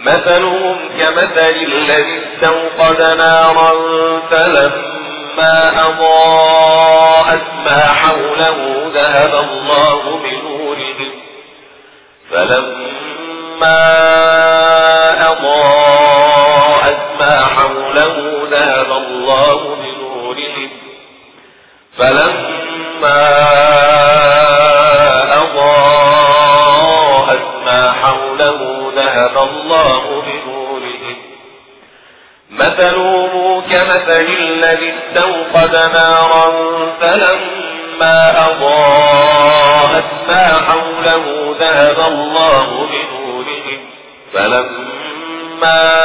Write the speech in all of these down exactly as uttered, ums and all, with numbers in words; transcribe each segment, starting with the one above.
مثلهم كمثل الذي استوقد نارا فلما أضاءت ما حوله ذهب الله بنورهم فلما أضاءت ما حوله ذهب الله بنورهم فلما أضاءت ما حوله ذهب الله بنورهم مثلهم كمثل الذي استوقد نارا فلما أضاءت ما حوله ذهب الله بنورهم فلما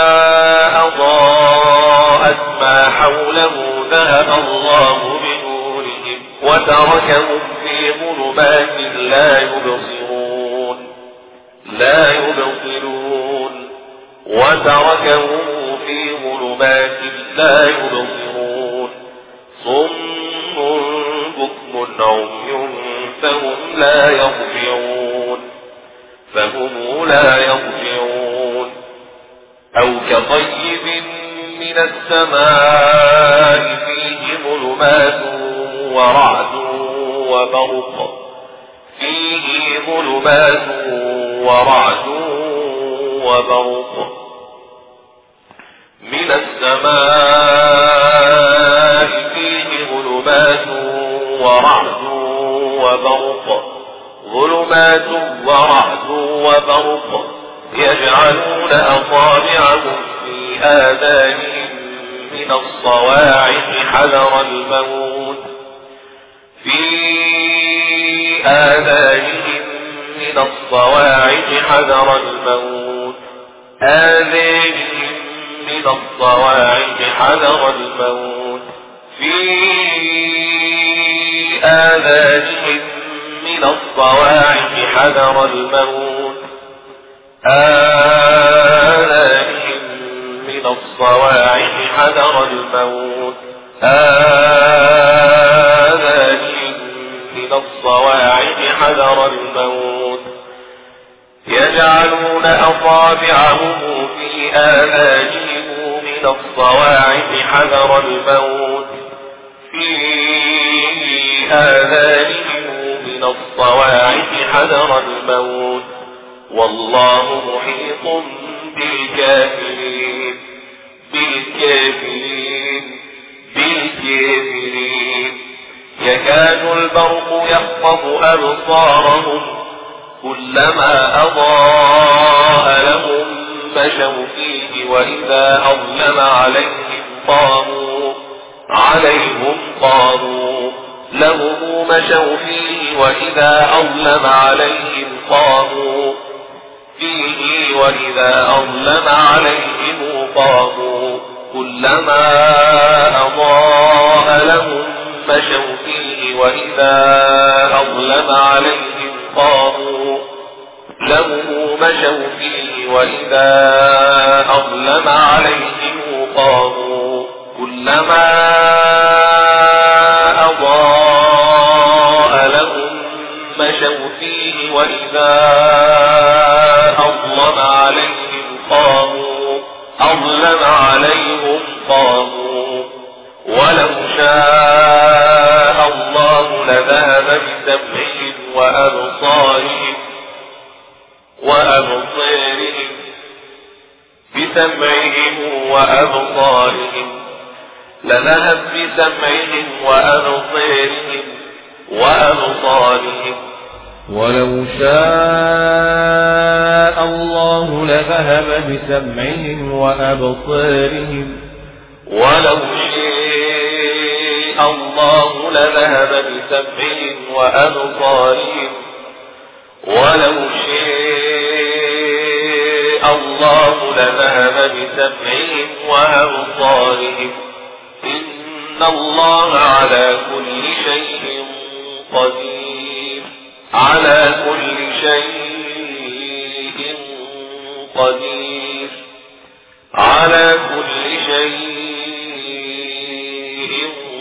أضاءت ما حوله ذهب الله بنورهم وتركهم في ظلمات لا يبصرون لا يبصرون وتركهم في ظلمات لا يبصرون صم بكم عمي فهم لا يرجعون فهم لا يرجعون أو كطيب من السماء فيه ظلمات ورعد وبرق فيه ظلمات ورعد وبرق من السماء فيه ظلمات ورعد وبرق ظلمات ورعد وبرق يجعلون أصابعهم في آذانهم من الصواعق حذر الموت في آذانهم من الصواعق حذر الموت آذانهم من الصواعق حذر الموت في آذانهم من الصواعق حذر الموت آذانهم من الصواعق حذر الموت آذانهم من الصواعق حذر الموت يجعلون أصابعهم في آذانهم من الصواعق حذر الموت في آذانهم من الصواعق حذر الموت والله محيط بالكافرين بالكافرين بالكافرين يكاد البرق يخطف أبصارهم كلما أضاء لهم مشوا فيه وإذا أظلم عليهم قاموا عليهم قاموا لهم مشوا فيه وإذا أظلم عليهم قاموا فيه وإذا أظلم عليهم قاموا كلما أضاء لهم مشوا فيه وإذا أظلم عليهم قاموا لهم مشوا فيه وإذا أظلم عليهم قاموا كلما أضاء لهم مشوا فيه وإذا أظلم عليهم قاموا أظلم عليهم قاموا ولو شاء الله لذهب بسمعهم وأبصارهم وأبصارهم بسمعهم وأبصارهم لذهب بسمعهم وأبصارهم وأبصارهم ولو شاء الله لذهب بسمعهم وأبصارهم ولو شاء الله لذهب بسمعهم وأبصارهم ولو شاء الله لذهب بسمعهم وأبصارهم إن الله على كل شيء قدير على كل شيء قدير على كل شيء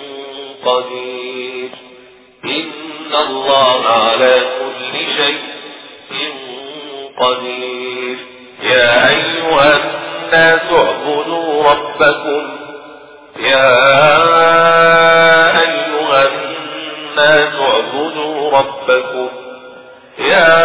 قدير إن الله على كل شيء قدير يا أيها الناس اعبدوا ربكم يا أيها الناس اعبدوا ربكم يا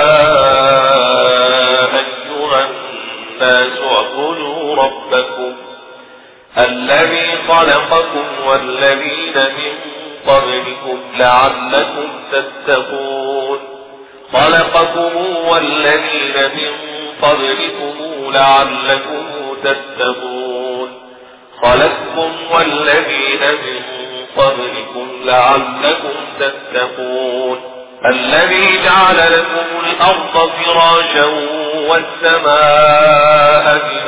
أيها الناس اعبدوا ربكم الذي خلقكم والذين من قبلكم لعلكم تتقون خلقكم والذين من قبلكم لعلكم تتقون خلقكم والذين من قبلكم لعلكم تتقون الذي جعل لكم الأرض فراشا والسماء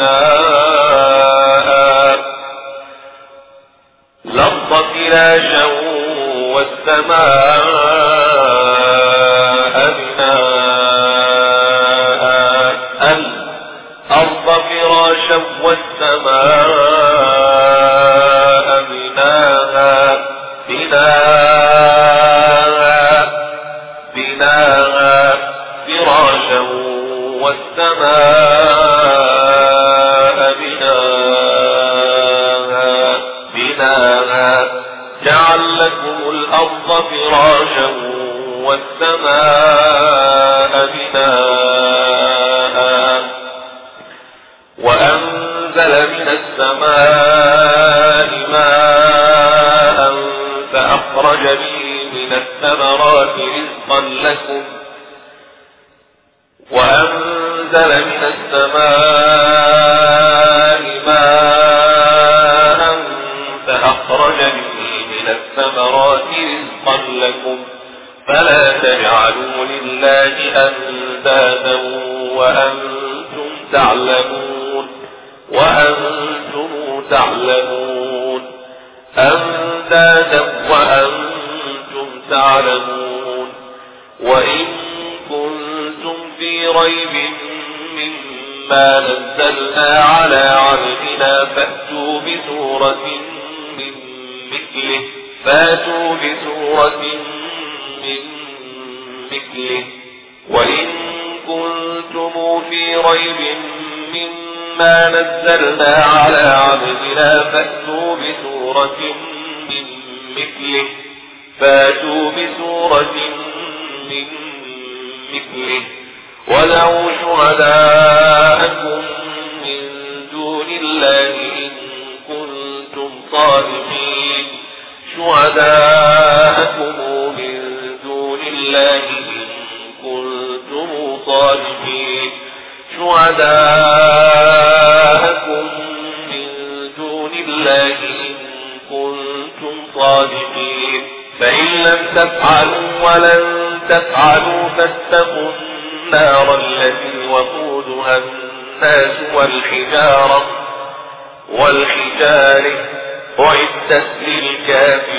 بناء الأرض فراشا والسماء بناء الأرض فراشا والسماء بناء بناء بناء فراشا والسماء بناء بناء جعل لكم الأرض فراشا والسماء بناء وأنزل من السماء ماء فأخرج به من الثمرات رزقا لكم وأنزل من السماء ماء فأخرج به من الثمرات رزقا لكم فلا تجعلوا لله أندادا وأنتم تعلمون وأنتم تعلمون أندادا وأنتم تعلمون وإن كنتم في ريب مما نزلنا على عبدنا فأتوا بسورة من مثله فأتوا بسورة من مثله وإن كنتم في ريب مما نزلنا على عبدنا فأتوا بسورة من مثله فأتوا بسورة من مثله ودعوا شهداءكم من دون الله إن كنتم صادقين شهداءكم من دون الله إن كنتم صادقين شهداءكم من دون الله إن كنتم صادقين فإن لم تفعلوا ولن تفعلوا فاتقوا النار التي وقودها الناس والحجارة والحجارة أعدت للكافرين